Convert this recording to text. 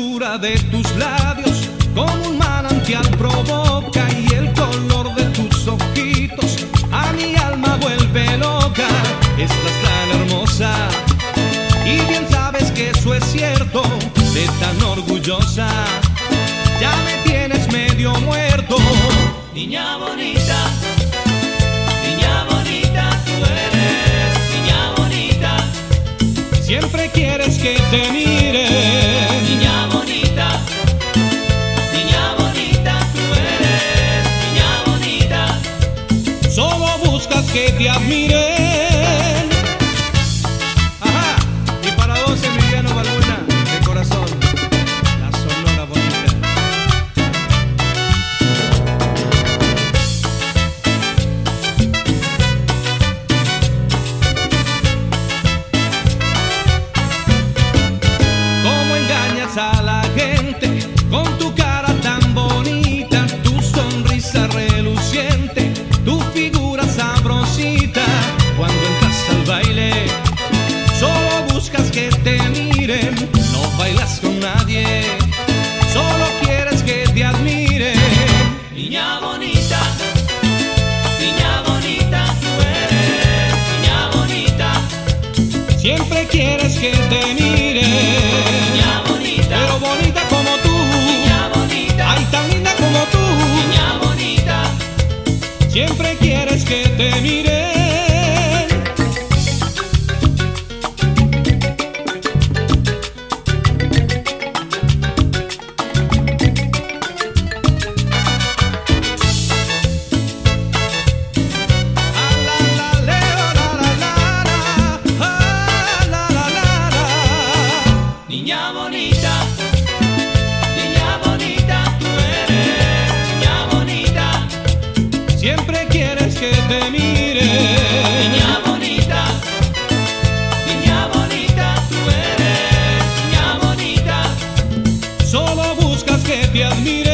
dulzura de tus labios como un manantial provoca, y el color de tus ojitos a mi alma vuelve loca. Estás tan hermosa y bien sabes que eso es cierto, de tan orgullosa ya me tienes medio muerto. Niña bonita, tú eres niña bonita. Siempre quieres que te mire. Niña bonita, tú eres niña bonita. Solo buscas que te admiren. Ajá, y para vos, Emiliano Balbuena, de corazón, la Sonora Bonita. ¿Cómo engañas a la gente con tu cara tan bonita, tu sonrisa reluciente, tu figura sabrosita? Cuando entras al baile, solo buscas que te miren. No bailas con nadie, solo quieres que te admiren. Niña bonita, tú eres niña bonita. Siempre quieres que te miren. Niña bonita, Pero bonita como tú, niña bonita. ay, tan linda como tú. Niña bonita, Siempre quieres que te miren. niña bonita, tú eres niña bonita. Siempre quieres que te mire. Niña bonita, tú eres niña bonita. Solo buscas que te admire.